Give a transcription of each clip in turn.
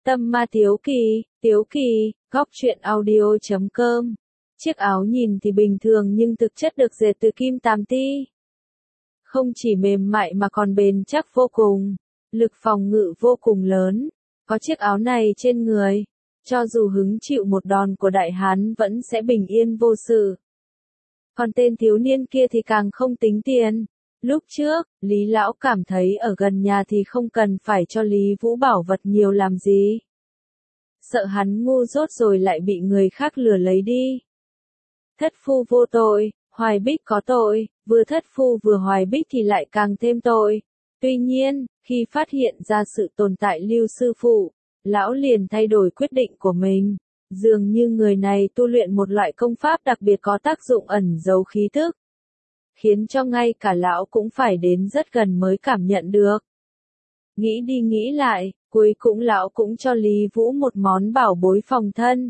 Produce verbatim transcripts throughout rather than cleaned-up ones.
Tâm ma Tiếu Kỳ, Tiếu Kỳ, góc truyện audio chấm com. Chiếc áo nhìn thì bình thường nhưng thực chất được dệt từ kim tam ti. Không chỉ mềm mại mà còn bền chắc vô cùng, lực phòng ngự vô cùng lớn. Có chiếc áo này trên người, cho dù hứng chịu một đòn của đại hán vẫn sẽ bình yên vô sự. Còn tên thiếu niên kia thì càng không tính tiền. Lúc trước, Lý Lão cảm thấy ở gần nhà thì không cần phải cho Lý Vũ bảo vật nhiều làm gì. Sợ hắn ngu dốt rồi lại bị người khác lừa lấy đi. Thất phu vô tội, Hoài Bích có tội, vừa thất phu vừa Hoài Bích thì lại càng thêm tội. Tuy nhiên, khi phát hiện ra sự tồn tại Lưu sư phụ, Lão liền thay đổi quyết định của mình. Dường như người này tu luyện một loại công pháp đặc biệt có tác dụng ẩn giấu khí thức, khiến cho ngay cả lão cũng phải đến rất gần mới cảm nhận được. Nghĩ đi nghĩ lại, cuối cùng lão cũng cho Lý Vũ một món bảo bối phòng thân.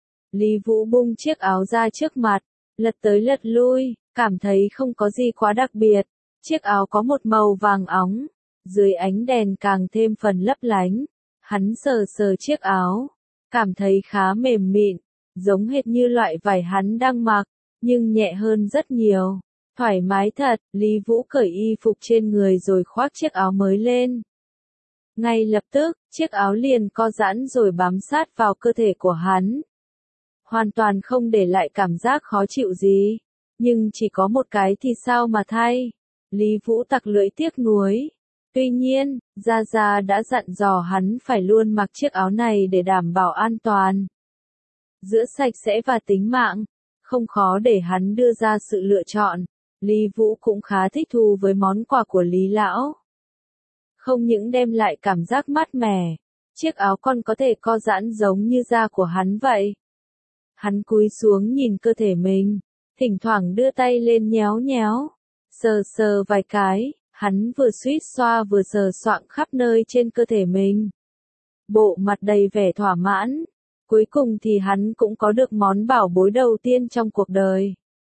Lý Vũ bung chiếc áo ra trước mặt, lật tới lật lui, cảm thấy không có gì quá đặc biệt. Chiếc áo có một màu vàng óng, dưới ánh đèn càng thêm phần lấp lánh. Hắn sờ sờ chiếc áo, cảm thấy khá mềm mịn, giống hệt như loại vải hắn đang mặc, nhưng nhẹ hơn rất nhiều. Thoải mái thật, Lý Vũ cởi y phục trên người rồi khoác chiếc áo mới lên. Ngay lập tức, chiếc áo liền co giãn rồi bám sát vào cơ thể của hắn. Hoàn toàn không để lại cảm giác khó chịu gì. Nhưng chỉ có một cái thì sao mà thay. Lý Vũ tặc lưỡi tiếc nuối. Tuy nhiên, Gia Gia đã dặn dò hắn phải luôn mặc chiếc áo này để đảm bảo an toàn. Giữa sạch sẽ và tính mạng, không khó để hắn đưa ra sự lựa chọn. Lý Vũ cũng khá thích thú với món quà của Lý Lão. Không những đem lại cảm giác mát mẻ, chiếc áo còn có thể co giãn giống như da của hắn vậy. Hắn cúi xuống nhìn cơ thể mình, thỉnh thoảng đưa tay lên nhéo nhéo, sờ sờ vài cái, hắn vừa suýt xoa vừa sờ soạng khắp nơi trên cơ thể mình. Bộ mặt đầy vẻ thỏa mãn, cuối cùng thì hắn cũng có được món bảo bối đầu tiên trong cuộc đời.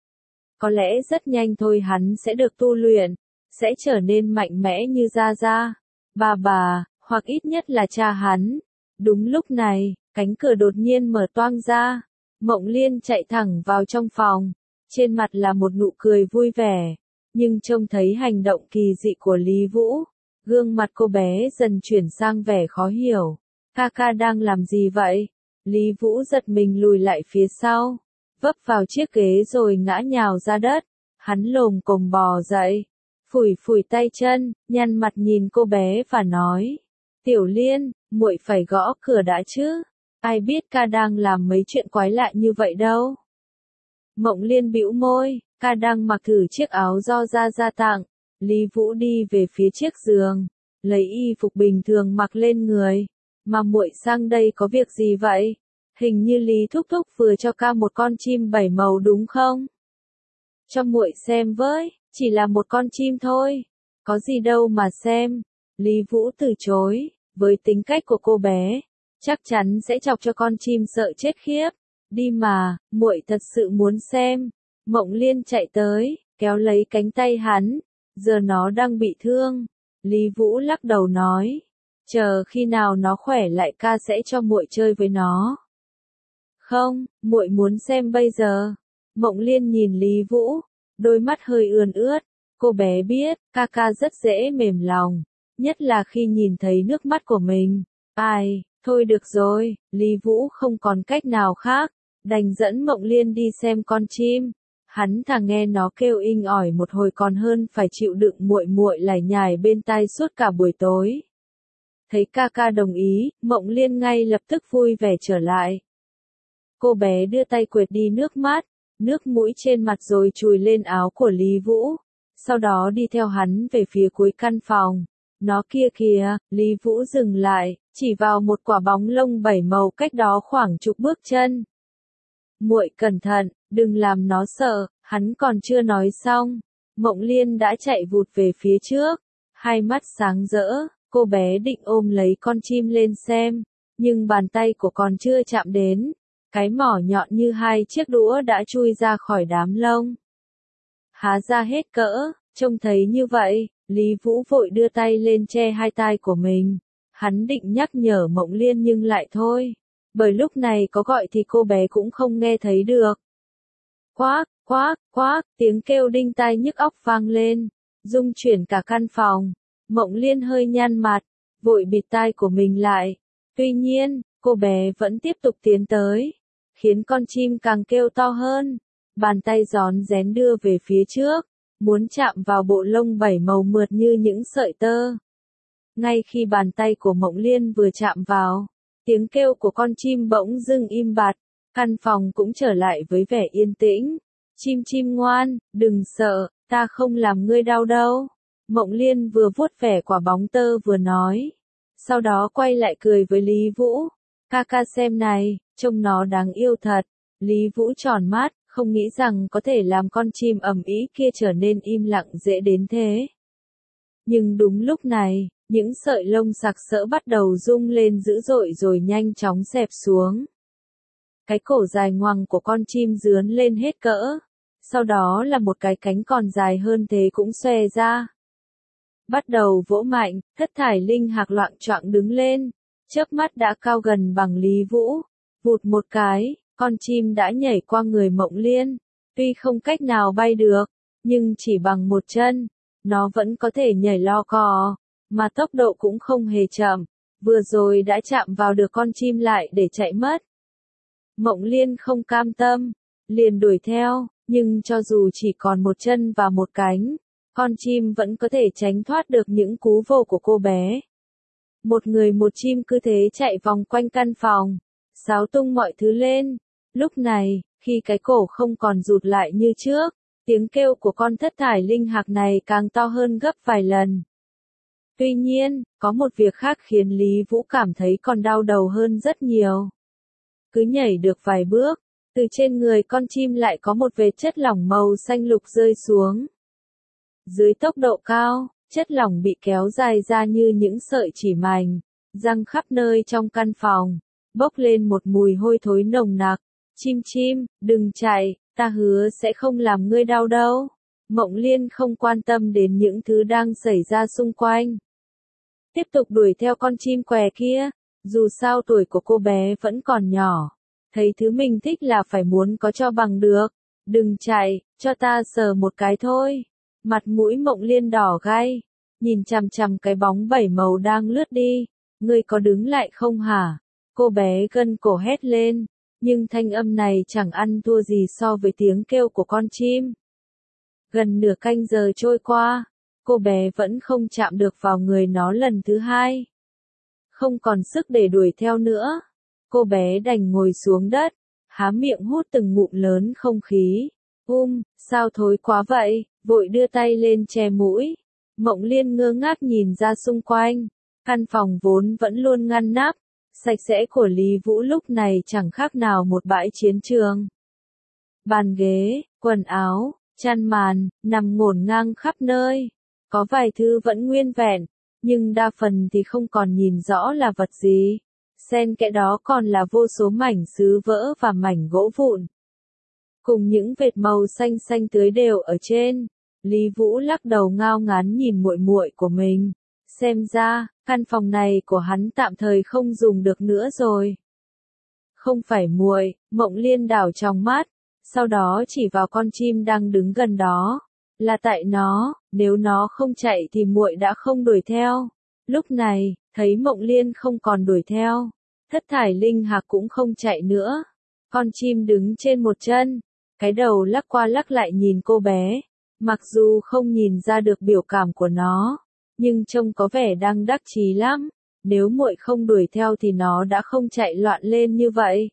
Có lẽ rất nhanh thôi hắn sẽ được tu luyện, sẽ trở nên mạnh mẽ như Gia Gia, bà bà, hoặc ít nhất là cha hắn. Đúng lúc này, cánh cửa đột nhiên mở toang ra, Mộng Liên chạy thẳng vào trong phòng, trên mặt là một nụ cười vui vẻ, nhưng trông thấy hành động kỳ dị của Lý Vũ, gương mặt cô bé dần chuyển sang vẻ khó hiểu. Ca ca đang làm gì vậy? Lý Vũ giật mình lùi lại phía sau, vấp vào chiếc ghế rồi ngã nhào ra đất. Hắn lồm cồm bò dậy, phủi phủi tay chân, nhăn mặt nhìn cô bé và nói: "Tiểu Liên, muội phải gõ cửa đã chứ? Ai biết ca đang làm mấy chuyện quái lạ như vậy đâu." Mộng Liên bĩu môi, ca đang mặc thử chiếc áo do Gia Gia tặng. Lý Vũ đi về phía chiếc giường, lấy y phục bình thường mặc lên người. Mà muội sang đây có việc gì vậy? Hình như Lý thúc thúc vừa cho ca một con chim bảy màu đúng không? Cho muội xem với, chỉ là một con chim thôi. Có gì đâu mà xem. Lý Vũ từ chối, với tính cách của cô bé, chắc chắn sẽ chọc cho con chim sợ chết khiếp. Đi mà, muội thật sự muốn xem. Mộng Liên chạy tới, kéo lấy cánh tay hắn, giờ nó đang bị thương. Lý Vũ lắc đầu nói, chờ khi nào nó khỏe lại ca sẽ cho muội chơi với nó. Không, muội muốn xem bây giờ. Mộng Liên nhìn Lý Vũ, đôi mắt hơi ươn ướt. Cô bé biết, ca ca rất dễ mềm lòng, nhất là khi nhìn thấy nước mắt của mình. Ai, thôi được rồi, Lý Vũ không còn cách nào khác, đành dẫn Mộng Liên đi xem con chim. Hắn thà nghe nó kêu inh ỏi một hồi còn hơn phải chịu đựng muội muội lải nhải bên tai suốt cả buổi tối. Thấy ca ca đồng ý, Mộng Liên ngay lập tức vui vẻ trở lại. Cô bé đưa tay quệt đi nước mắt, nước mũi trên mặt rồi chùi lên áo của Lý Vũ. Sau đó đi theo hắn về phía cuối căn phòng. Nó kia kìa, Lý Vũ dừng lại, chỉ vào một quả bóng lông bảy màu cách đó khoảng chục bước chân. Muội cẩn thận, đừng làm nó sợ. Hắn còn chưa nói xong, Mộng Liên đã chạy vụt về phía trước, hai mắt sáng rỡ. Cô bé định ôm lấy con chim lên xem, nhưng bàn tay của con chưa chạm đến, cái mỏ nhọn như hai chiếc đũa đã chui ra khỏi đám lông. Há ra hết cỡ, trông thấy như vậy, Lý Vũ vội đưa tay lên che hai tai của mình. Hắn định nhắc nhở Mộng Liên nhưng lại thôi, bởi lúc này có gọi thì cô bé cũng không nghe thấy được. Quác, quác, quác, tiếng kêu đinh tai nhức óc vang lên, rung chuyển cả căn phòng. Mộng Liên hơi nhăn mặt, vội bịt tai của mình lại. Tuy nhiên, cô bé vẫn tiếp tục tiến tới, khiến con chim càng kêu to hơn. Bàn tay rón rén đưa về phía trước, muốn chạm vào bộ lông bảy màu mượt như những sợi tơ. Ngay khi bàn tay của Mộng Liên vừa chạm vào, tiếng kêu của con chim bỗng dưng im bặt, căn phòng cũng trở lại với vẻ yên tĩnh. Chim chim ngoan, đừng sợ, ta không làm ngươi đau đâu. Mộng Liên vừa vuốt vẻ quả bóng tơ vừa nói. Sau đó quay lại cười với Lý Vũ. Ca ca xem này, trông nó đáng yêu thật. Lý Vũ tròn mắt, không nghĩ rằng có thể làm con chim ầm ĩ kia trở nên im lặng dễ đến thế. Nhưng đúng lúc này, những sợi lông sặc sỡ bắt đầu rung lên dữ dội rồi nhanh chóng xẹp xuống. Cái cổ dài ngoằng của con chim rướn lên hết cỡ. Sau đó là một cái cánh còn dài hơn thế cũng xòe ra. Bắt đầu vỗ mạnh, thất thải linh hạc loạng choạng đứng lên. Chớp mắt đã cao gần bằng Lý Vũ. Vụt một cái, con chim đã nhảy qua người Mộng Liên. Tuy không cách nào bay được, nhưng chỉ bằng một chân, nó vẫn có thể nhảy lo cò, mà tốc độ cũng không hề chậm. Vừa rồi đã chạm vào được con chim lại để chạy mất. Mộng Liên không cam tâm, liền đuổi theo, nhưng cho dù chỉ còn một chân và một cánh, con chim vẫn có thể tránh thoát được những cú vồ của cô bé. Một người một chim cứ thế chạy vòng quanh căn phòng, xáo tung mọi thứ lên. Lúc này, khi cái cổ không còn rụt lại như trước, tiếng kêu của con thất thải linh hạc này càng to hơn gấp vài lần. Tuy nhiên, có một việc khác khiến Lý Vũ cảm thấy còn đau đầu hơn rất nhiều. Cứ nhảy được vài bước, từ trên người con chim lại có một vệt chất lỏng màu xanh lục rơi xuống. Dưới tốc độ cao, chất lỏng bị kéo dài ra như những sợi chỉ mảnh, răng khắp nơi trong căn phòng, bốc lên một mùi hôi thối nồng nặc. Chim chim, đừng chạy, ta hứa sẽ không làm ngươi đau đâu. Mộng Liên không quan tâm đến những thứ đang xảy ra xung quanh. Tiếp tục đuổi theo con chim què kia, dù sao tuổi của cô bé vẫn còn nhỏ. Thấy thứ mình thích là phải muốn có cho bằng được. Đừng chạy, cho ta sờ một cái thôi. Mặt mũi Mộng Liên đỏ gay, nhìn chằm chằm cái bóng bảy màu đang lướt đi. Ngươi có đứng lại không hả? Cô bé gân cổ hét lên, nhưng thanh âm này chẳng ăn thua gì so với tiếng kêu của con chim. Gần nửa canh giờ trôi qua, cô bé vẫn không chạm được vào người nó lần thứ hai. Không còn sức để đuổi theo nữa. Cô bé đành ngồi xuống đất, há miệng hút từng ngụm lớn không khí. Um, sao thối quá vậy, vội đưa tay lên che mũi. Mộng Liên ngơ ngác nhìn ra xung quanh. Căn phòng vốn vẫn luôn ngăn nắp, sạch sẽ của Lý Vũ lúc này chẳng khác nào một bãi chiến trường. Bàn ghế, quần áo, chăn màn, nằm ngổn ngang khắp nơi. Có vài thứ vẫn nguyên vẹn, nhưng đa phần thì không còn nhìn rõ là vật gì. Xen kẽ đó còn là vô số mảnh sứ vỡ và mảnh gỗ vụn. Cùng những vệt màu xanh xanh tưới đều ở trên. Lý Vũ lắc đầu ngao ngán nhìn muội muội của mình. Xem ra, căn phòng này của hắn tạm thời không dùng được nữa rồi. Không phải muội, Mộng Liên đảo trong mắt, sau đó chỉ vào con chim đang đứng gần đó. Là tại nó, nếu nó không chạy thì muội đã không đuổi theo. Lúc này, thấy Mộng Liên không còn đuổi theo, thất thải linh hạc cũng không chạy nữa. Con chim đứng trên một chân, cái đầu lắc qua lắc lại nhìn cô bé. Mặc dù không nhìn ra được biểu cảm của nó, nhưng trông có vẻ đang đắc chí lắm. Nếu muội không đuổi theo thì nó đã không chạy loạn lên như vậy.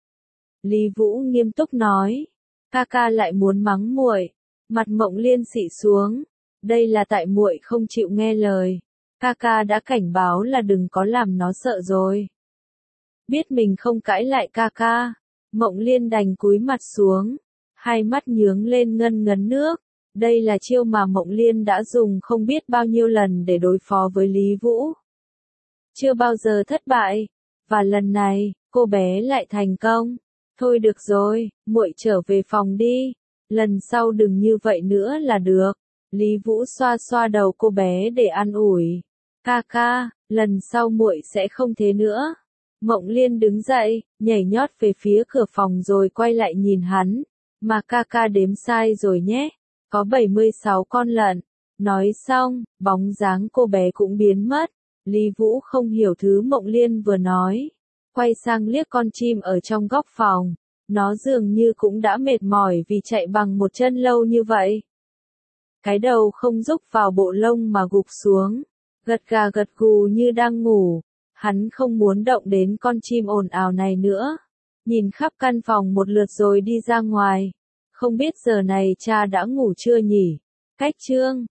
Lý Vũ nghiêm túc nói. Ca ca lại muốn mắng muội. Mặt Mộng Liên xị xuống. Đây là tại muội không chịu nghe lời. Ca ca đã cảnh báo là đừng có làm nó sợ rồi. Biết mình không cãi lại ca ca, Mộng Liên đành cúi mặt xuống, hai mắt nhướng lên ngân ngấn nước. Đây là chiêu mà Mộng Liên đã dùng không biết bao nhiêu lần để đối phó với Lý Vũ. Chưa bao giờ thất bại, và lần này, cô bé lại thành công. Thôi được rồi, muội trở về phòng đi, lần sau đừng như vậy nữa là được. Lý Vũ xoa xoa đầu cô bé để an ủi. Ca ca, lần sau muội sẽ không thế nữa. Mộng Liên đứng dậy, nhảy nhót về phía cửa phòng rồi quay lại nhìn hắn, mà ca ca đếm sai rồi nhé, có bảy mươi sáu con lợn. Nói xong, bóng dáng cô bé cũng biến mất. Lý Vũ không hiểu thứ Mộng Liên vừa nói, quay sang liếc con chim ở trong góc phòng, nó dường như cũng đã mệt mỏi vì chạy bằng một chân lâu như vậy. Cái đầu không rúc vào bộ lông mà gục xuống, gật gà gật gù như đang ngủ. Hắn không muốn động đến con chim ồn ào này nữa. Nhìn khắp căn phòng một lượt rồi đi ra ngoài. Không biết giờ này cha đã ngủ chưa nhỉ? Cách chương